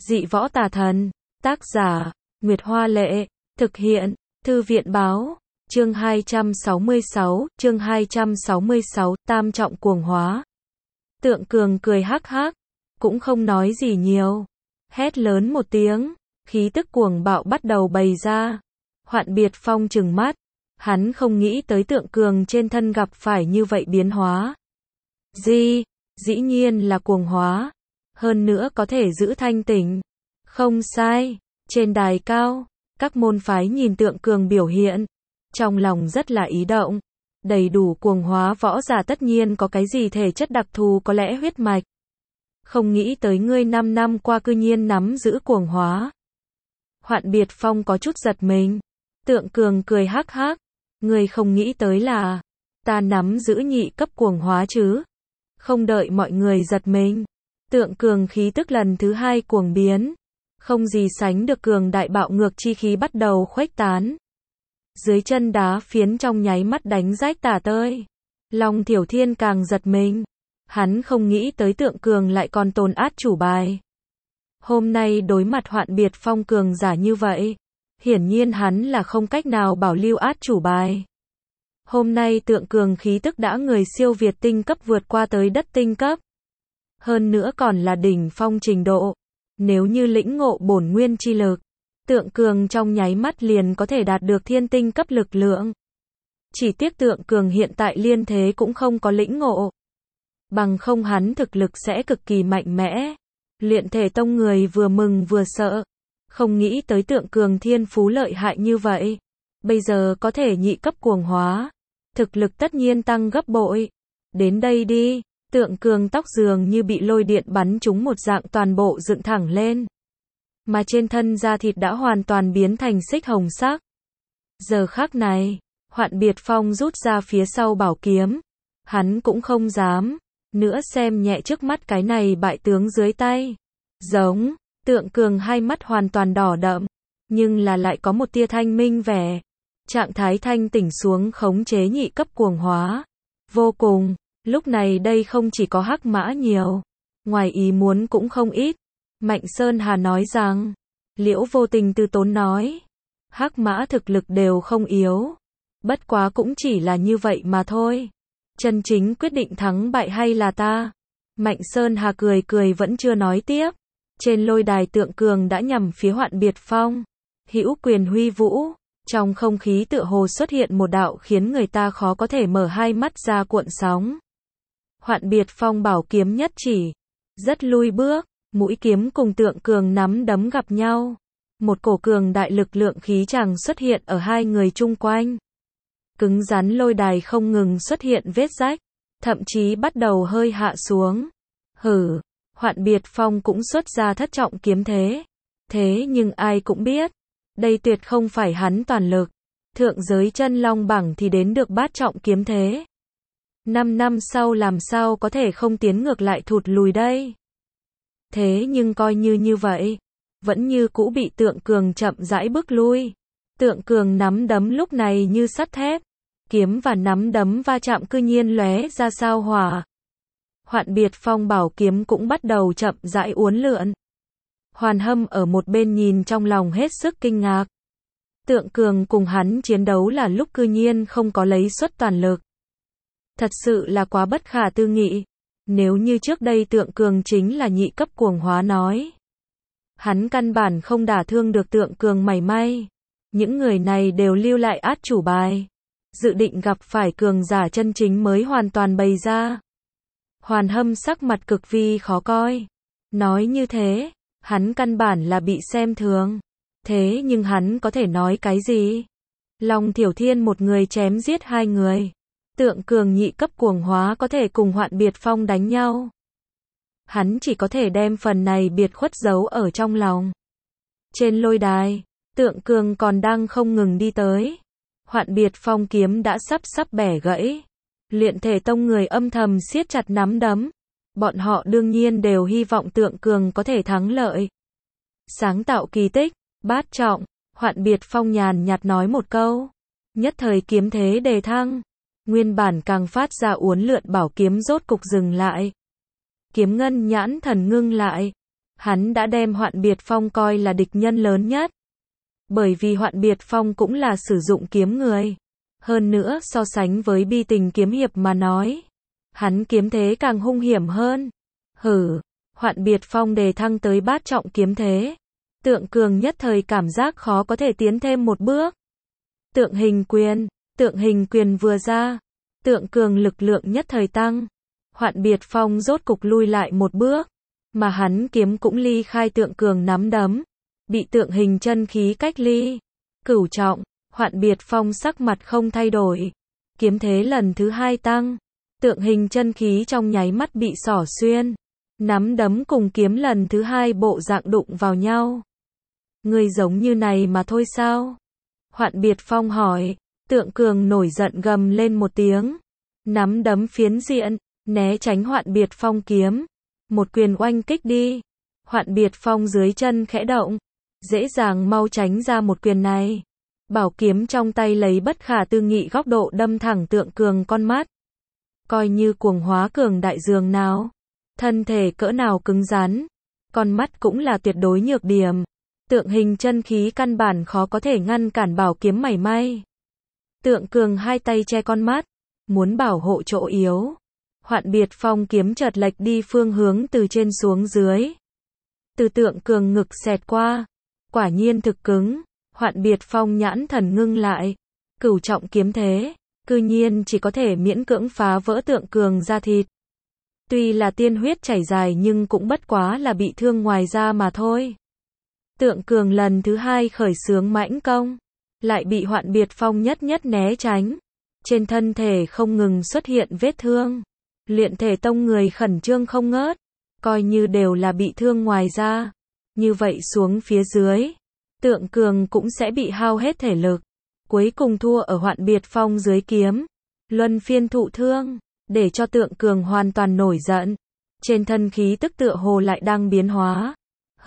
Dị võ tà thần. Tác giả, Nguyệt Hoa Lệ. Thực hiện, Thư viện Báo. Chương 266, Tam trọng cuồng hóa. Tượng Cường cười hắc hắc, cũng không nói gì nhiều. Hét lớn một tiếng, khí tức cuồng bạo bắt đầu bày ra. Hoạn Biệt Phong trừng mắt, hắn không nghĩ tới Tượng Cường trên thân gặp phải như vậy biến hóa. Dĩ nhiên là cuồng hóa, hơn nữa có thể giữ thanh tỉnh. Không sai, trên đài cao, các môn phái nhìn Tượng Cường biểu hiện, trong lòng rất là ý động. Đầy đủ cuồng hóa võ giả tất nhiên có cái gì thể chất đặc thù, có lẽ huyết mạch. Không nghĩ tới ngươi 5 năm qua cư nhiên nắm giữ cuồng hóa. Hoạn Biệt Phong có chút giật mình. Tượng Cường cười hắc hắc, ngươi không nghĩ tới là ta nắm giữ nhị cấp cuồng hóa chứ? Không đợi mọi người giật mình, Tượng Cường khí tức lần thứ hai cuồng biến, không gì sánh được cường đại bạo ngược chi khí bắt đầu khuếch tán. Dưới chân đá phiến trong nháy mắt đánh rách tả tơi. Long Thiểu Thiên càng giật mình, hắn không nghĩ tới Tượng Cường lại còn tồn át chủ bài. Hôm nay đối mặt Hoạn Biệt Phong cường giả như vậy, hiển nhiên hắn là không cách nào bảo lưu át chủ bài. Hôm nay Tượng Cường khí tức đã người siêu việt tinh cấp vượt qua tới đất tinh cấp. Hơn nữa còn là đỉnh phong trình độ. Nếu như lĩnh ngộ bổn nguyên chi lực, Tượng Cường trong nháy mắt liền có thể đạt được thiên tinh cấp lực lượng. Chỉ tiếc Tượng Cường hiện tại liên thế cũng không có lĩnh ngộ. Bằng không hắn thực lực sẽ cực kỳ mạnh mẽ. Luyện Thể Tông người vừa mừng vừa sợ. Không nghĩ tới Tượng Cường thiên phú lợi hại như vậy. Bây giờ có thể nhị cấp cuồng hóa. Thực lực tất nhiên tăng gấp bội. Đến đây đi. Tượng Cường tóc dường như bị lôi điện bắn trúng một dạng toàn bộ dựng thẳng lên. Mà trên thân da thịt đã hoàn toàn biến thành xích hồng sắc. Giờ khắc này, Hoạn Biệt Phong rút ra phía sau bảo kiếm. Hắn cũng không dám nữa xem nhẹ trước mắt cái này bại tướng dưới tay. Giống, Tượng Cường hai mắt hoàn toàn đỏ đậm, nhưng là lại có một tia thanh minh vẻ. Trạng thái thanh tỉnh xuống khống chế nhị cấp cuồng hóa. Vô cùng, lúc này đây không chỉ có hắc mã nhiều, ngoài ý muốn cũng không ít. Mạnh Sơn Hà nói rằng, Liễu Vô Tình từ tốn nói, hắc mã thực lực đều không yếu. Bất quá cũng chỉ là như vậy mà thôi. Chân chính quyết định thắng bại hay là ta? Mạnh Sơn Hà cười cười vẫn chưa nói tiếp. Trên lôi đài Tượng Cường đã nhằm phía Hoạn Biệt Phong. Hữu quyền huy vũ. Trong không khí tựa hồ xuất hiện một đạo khiến người ta khó có thể mở hai mắt ra cuộn sóng. Hoạn Biệt Phong bảo kiếm nhất chỉ. Rất lui bước. Mũi kiếm cùng Tượng Cường nắm đấm gặp nhau. Một cổ cường đại lực lượng khí tràng xuất hiện ở hai người chung quanh. Cứng rắn lôi đài không ngừng xuất hiện vết rách, thậm chí bắt đầu hơi hạ xuống. Hoạn Biệt Phong cũng xuất ra thất trọng kiếm thế. Thế nhưng ai cũng biết, đây tuyệt không phải hắn toàn lực. Thượng giới chân long bảng thì đến được bát trọng kiếm thế. 5 năm sau làm sao có thể không tiến ngược lại thụt lùi đây? Thế nhưng coi như vậy, vẫn như cũ bị Tượng Cường chậm rãi bước lui. Tượng Cường nắm đấm lúc này như sắt thép. Kiếm và nắm đấm va chạm cư nhiên lóe ra sao hỏa. Hoạn Biệt Phong bảo kiếm cũng bắt đầu chậm rãi uốn lượn. Hoàn Hâm ở một bên nhìn trong lòng hết sức kinh ngạc. Tượng Cường cùng hắn chiến đấu là lúc cư nhiên không có lấy xuất toàn lực. Thật sự là quá bất khả tư nghị. Nếu như trước đây Tượng Cường chính là nhị cấp cuồng hóa nói, hắn căn bản không đả thương được Tượng Cường mảy may. Những người này đều lưu lại át chủ bài. Dự định gặp phải cường giả chân chính mới hoàn toàn bày ra. Hoàn Hâm sắc mặt cực vi khó coi. Nói như thế, hắn căn bản là bị xem thường. Thế nhưng hắn có thể nói cái gì? Long Thiểu Thiên một người chém giết hai người. Tượng Cường nhị cấp cuồng hóa có thể cùng Hoạn Biệt Phong đánh nhau. Hắn chỉ có thể đem phần này biệt khuất giấu ở trong lòng. Trên lôi đài, Tượng Cường còn đang không ngừng đi tới. Hoạn Biệt Phong kiếm đã sắp bẻ gãy. Luyện Thể Tông người âm thầm siết chặt nắm đấm. Bọn họ đương nhiên đều hy vọng Tượng Cường có thể thắng lợi. Sáng tạo kỳ tích, bát trọng, Hoạn Biệt Phong nhàn nhạt nói một câu. Nhất thời kiếm thế đề thăng. Nguyên bản càng phát ra uốn lượn bảo kiếm rốt cục dừng lại. Kiếm ngân nhãn thần ngưng lại. Hắn đã đem Hoạn Biệt Phong coi là địch nhân lớn nhất. Bởi vì Hoạn Biệt Phong cũng là sử dụng kiếm người. Hơn nữa so sánh với Bi Tình kiếm hiệp mà nói, hắn kiếm thế càng hung hiểm hơn. Hoạn Biệt Phong đề thăng tới bát trọng kiếm thế. Tượng Cường nhất thời cảm giác khó có thể tiến thêm một bước. Tượng hình quyền vừa ra, Tượng Cường lực lượng nhất thời tăng. Hoạn Biệt Phong rốt cục lui lại một bước, mà hắn kiếm cũng ly khai Tượng Cường nắm đấm, bị tượng hình chân khí cách ly. Cửu trọng, Hoạn Biệt Phong sắc mặt không thay đổi, kiếm thế lần thứ 2 tăng, tượng hình chân khí trong nháy mắt bị xỏ xuyên, nắm đấm cùng kiếm lần thứ 2 bộ dạng đụng vào nhau. Ngươi giống như này mà thôi sao? Hoạn Biệt Phong hỏi. Tượng Cường nổi giận gầm lên một tiếng, nắm đấm phiến diện, né tránh Hoạn Biệt Phong kiếm, một quyền oanh kích đi. Hoạn Biệt Phong dưới chân khẽ động, dễ dàng mau tránh ra một quyền này. Bảo kiếm trong tay lấy bất khả tư nghị góc độ đâm thẳng Tượng Cường con mắt. Coi như cuồng hóa cường đại dường nào, thân thể cỡ nào cứng rắn, con mắt cũng là tuyệt đối nhược điểm. Tượng hình chân khí căn bản khó có thể ngăn cản bảo kiếm mảy may. Tượng Cường hai tay che con mắt, muốn bảo hộ chỗ yếu. Hoạn Biệt Phong kiếm chợt lệch đi phương hướng từ trên xuống dưới. Từ Tượng Cường ngực xẹt qua, quả nhiên thực cứng. Hoạn Biệt Phong nhãn thần ngưng lại, cửu trọng kiếm thế, cư nhiên chỉ có thể miễn cưỡng phá vỡ Tượng Cường da thịt. Tuy là tiên huyết chảy dài nhưng cũng bất quá là bị thương ngoài da mà thôi. Tượng Cường lần thứ 2 khởi xướng mãnh công, lại bị Hoạn Biệt Phong nhất nhất né tránh. Trên thân thể không ngừng xuất hiện vết thương. Luyện thể tông người khẩn trương không ngớt, coi như đều là bị thương ngoài da. Như vậy xuống phía dưới, Tượng Cường cũng sẽ bị hao hết thể lực. Cuối cùng thua ở Hoạn Biệt Phong dưới kiếm. Luân phiên thụ thương, để cho Tượng Cường hoàn toàn nổi giận. Trên thân khí tức tựa hồ lại đang biến hóa.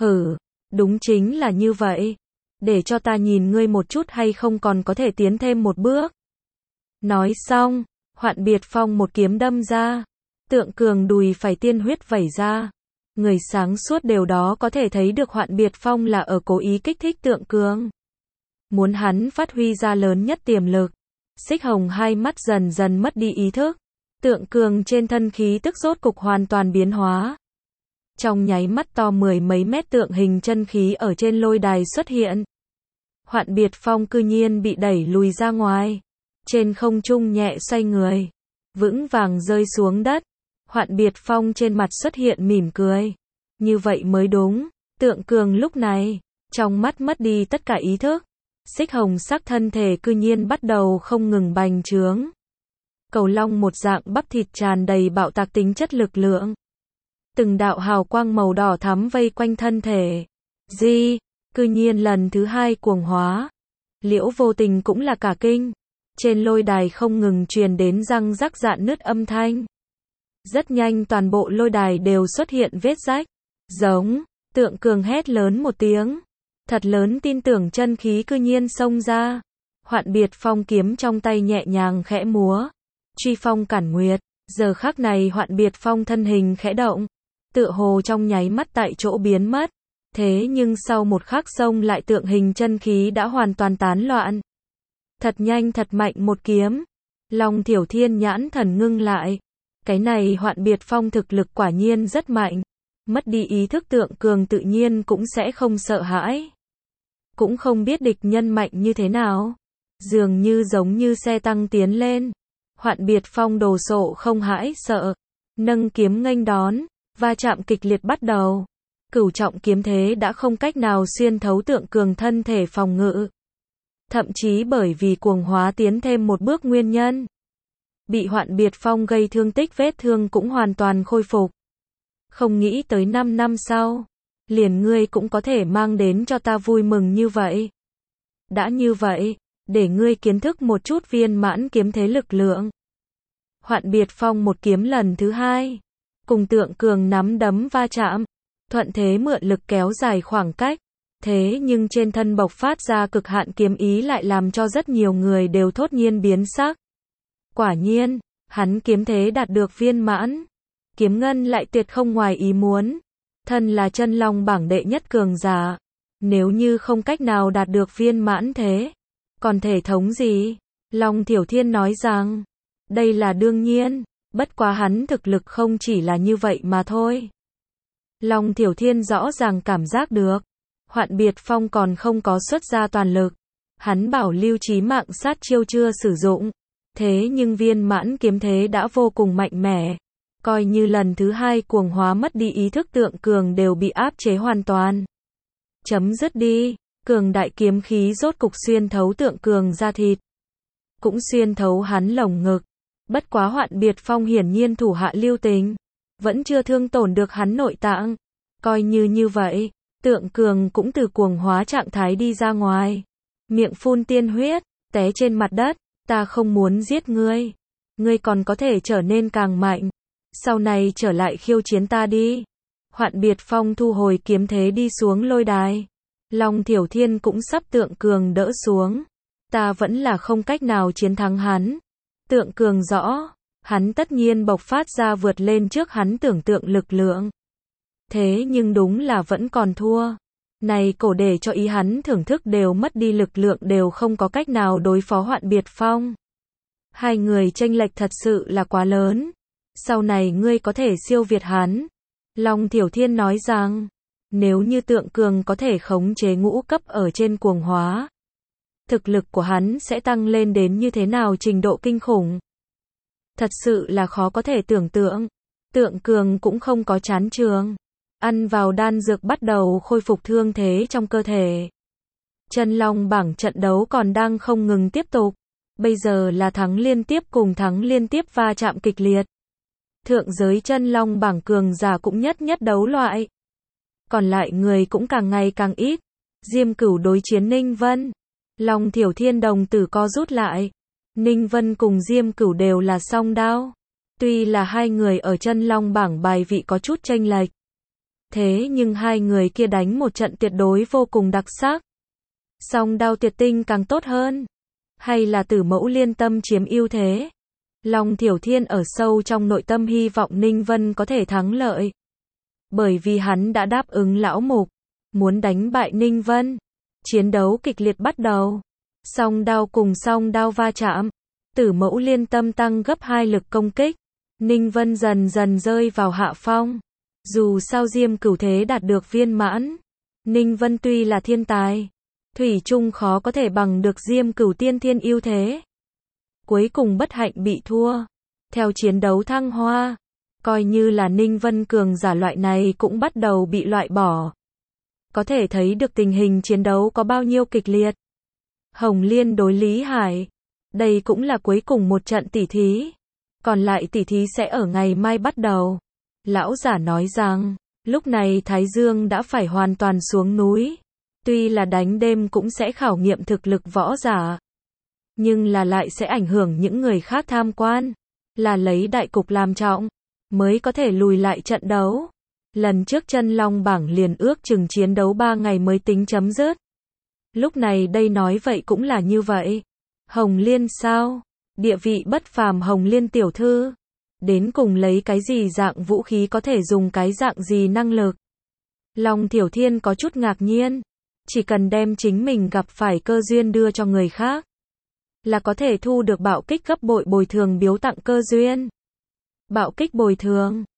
Đúng chính là như vậy. Để cho ta nhìn ngươi một chút hay không còn có thể tiến thêm một bước. Nói xong, Hoạn Biệt Phong một kiếm đâm ra. Tượng Cường đùi phải tiên huyết vẩy ra. Người sáng suốt đều đó có thể thấy được Hoạn Biệt Phong là ở cố ý kích thích Tượng Cường. Muốn hắn phát huy ra lớn nhất tiềm lực. Xích Hồng hai mắt dần dần mất đi ý thức. Tượng Cường trên thân khí tức rốt cục hoàn toàn biến hóa. Trong nháy mắt to 10 mấy mét tượng hình chân khí ở trên lôi đài xuất hiện. Hoạn Biệt Phong cư nhiên bị đẩy lùi ra ngoài. Trên không trung nhẹ xoay người, vững vàng rơi xuống đất. Hoạn Biệt Phong trên mặt xuất hiện mỉm cười. Như vậy mới đúng. Tượng Cường lúc này, trong mắt mất đi tất cả ý thức. Xích hồng sắc thân thể cư nhiên bắt đầu không ngừng bành trướng. Cầu long một dạng bắp thịt tràn đầy bạo tạc tính chất lực lượng. Từng đạo hào quang màu đỏ thắm vây quanh thân thể. Cư nhiên lần thứ 2 cuồng hóa. Liễu Vô Tình cũng là cả kinh. Trên lôi đài không ngừng truyền đến răng rắc rạn nứt âm thanh. Rất nhanh toàn bộ lôi đài đều xuất hiện vết rách. Giống, Tượng Cường hét lớn một tiếng. Thật lớn tin tưởng chân khí cư nhiên xông ra. Hoạn Biệt Phong kiếm trong tay nhẹ nhàng khẽ múa. Truy phong cản nguyệt. Giờ khắc này Hoạn Biệt Phong thân hình khẽ động. Tựa hồ trong nháy mắt tại chỗ biến mất. Thế nhưng sau một khắc xông lại tượng hình chân khí đã hoàn toàn tán loạn. Thật nhanh thật mạnh một kiếm. Long Thiểu Thiên nhãn thần ngưng lại. Cái này Hoạn Biệt Phong thực lực quả nhiên rất mạnh. Mất đi ý thức Tượng Cường tự nhiên cũng sẽ không sợ hãi. Cũng không biết địch nhân mạnh như thế nào. Dường như giống như xe tăng tiến lên. Hoạn Biệt Phong đồ sộ không hãi sợ. Nâng kiếm nghênh đón. Va chạm kịch liệt bắt đầu. Cửu trọng kiếm thế đã không cách nào xuyên thấu Tượng Cường thân thể phòng ngự. Thậm chí bởi vì cuồng hóa tiến thêm một bước nguyên nhân. Bị Hoạn Biệt Phong gây thương tích vết thương cũng hoàn toàn khôi phục. Không nghĩ tới 5 năm sau, liền ngươi cũng có thể mang đến cho ta vui mừng như vậy. Đã như vậy, để ngươi kiến thức một chút viên mãn kiếm thế lực lượng. Hoạn Biệt Phong một kiếm lần thứ 2. Cùng Tượng Cường nắm đấm va chạm. Thuận thế mượn lực kéo dài khoảng cách. Thế nhưng trên thân bộc phát ra cực hạn kiếm ý lại làm cho rất nhiều người đều thốt nhiên biến sắc. Quả nhiên, hắn kiếm thế đạt được viên mãn. Kiếm ngân lại tuyệt không ngoài ý muốn. Thân là chân long bảng đệ nhất cường giả. Nếu như không cách nào đạt được viên mãn thế, còn thể thống gì? Long Thiểu Thiên nói rằng, đây là đương nhiên, bất quá hắn thực lực không chỉ là như vậy mà thôi. Long Thiểu Thiên rõ ràng cảm giác được, Hoạn Biệt Phong còn không có xuất ra toàn lực. Hắn bảo lưu chí mạng sát chiêu chưa sử dụng. Thế nhưng viên mãn kiếm thế đã vô cùng mạnh mẽ. Coi như lần thứ hai cuồng hóa mất đi ý thức tượng cường đều bị áp chế hoàn toàn. Chấm dứt đi, cường đại kiếm khí rốt cục xuyên thấu tượng cường ra thịt. Cũng xuyên thấu hắn lồng ngực. Bất quá Hoạn Biệt Phong hiển nhiên thủ hạ lưu tình. Vẫn chưa thương tổn được hắn nội tạng. Coi như vậy, tượng cường cũng từ cuồng hóa trạng thái đi ra ngoài. Miệng phun tiên huyết, té trên mặt đất. Ta không muốn giết ngươi. Ngươi còn có thể trở nên càng mạnh. Sau này trở lại khiêu chiến ta đi. Hoạn Biệt Phong thu hồi kiếm thế đi xuống lôi đài. Long Thiểu Thiên cũng sắp tượng cường đỡ xuống. Ta vẫn là không cách nào chiến thắng hắn. Tượng cường rõ. Hắn tất nhiên bộc phát ra vượt lên trước hắn tưởng tượng lực lượng. Thế nhưng đúng là vẫn còn thua. Này cổ để cho ý hắn thưởng thức đều mất đi lực lượng đều không có cách nào đối phó Hoạn Biệt Phong. Hai người chênh lệch thật sự là quá lớn. Sau này ngươi có thể siêu việt hắn. Long Thiểu Thiên nói rằng, nếu như tượng cường có thể khống chế ngũ cấp ở trên cuồng hóa, thực lực của hắn sẽ tăng lên đến như thế nào trình độ kinh khủng. Thật sự là khó có thể tưởng tượng. Tượng cường cũng không có chán trường. Ăn vào đan dược bắt đầu khôi phục thương thế trong cơ thể. Chân long bảng trận đấu còn đang không ngừng tiếp tục. Bây giờ là thắng liên tiếp cùng thắng liên tiếp va chạm kịch liệt. Thượng giới chân long bảng cường giả cũng nhất đấu loại. Còn lại người cũng càng ngày càng ít. Diêm Cửu đối chiến Ninh Vân. Long Thiểu Thiên đồng tử co rút lại. Ninh Vân cùng Diêm Cửu đều là song đao. Tuy là hai người ở chân long bảng bài vị có chút chênh lệch. Thế nhưng hai người kia đánh một trận tuyệt đối vô cùng đặc sắc. Song đao tuyệt tinh càng tốt hơn. Hay là Tử Mẫu Liên Tâm chiếm ưu thế. Long Thiểu Thiên ở sâu trong nội tâm hy vọng Ninh Vân có thể thắng lợi. Bởi vì hắn đã đáp ứng lão mục. Muốn đánh bại Ninh Vân. Chiến đấu kịch liệt bắt đầu. Song đao cùng song đao va chạm. Tử Mẫu Liên Tâm tăng gấp 2 lực công kích. Ninh Vân dần dần rơi vào hạ phong. Dù sao Diêm Cửu thế đạt được viên mãn. Ninh Vân tuy là thiên tài. Thủy chung khó có thể bằng được Diêm Cửu tiên thiên ưu thế. Cuối cùng bất hạnh bị thua. Theo chiến đấu thăng hoa. Coi như là Ninh Vân cường giả loại này cũng bắt đầu bị loại bỏ. Có thể thấy được tình hình chiến đấu có bao nhiêu kịch liệt. Hồng Liên đối Lý Hải. Đây cũng là cuối cùng một trận tỉ thí. Còn lại tỉ thí sẽ ở ngày mai bắt đầu. Lão giả nói rằng, lúc này Thái Dương đã phải hoàn toàn xuống núi. Tuy là đánh đêm cũng sẽ khảo nghiệm thực lực võ giả. Nhưng là lại sẽ ảnh hưởng những người khác tham quan. Là lấy đại cục làm trọng. Mới có thể lùi lại trận đấu. Lần trước chân long bảng liền ước chừng chiến đấu 3 ngày mới tính chấm dứt. Lúc này đây nói vậy cũng là như vậy. Hồng Liên sao? Địa vị bất phàm Hồng Liên tiểu thư. Đến cùng lấy cái gì dạng vũ khí có thể dùng cái dạng gì năng lực? Long Thiểu Thiên có chút ngạc nhiên. Chỉ cần đem chính mình gặp phải cơ duyên đưa cho người khác. Là có thể thu được bạo kích gấp bội bồi thường biếu tặng cơ duyên. Bạo kích bồi thường.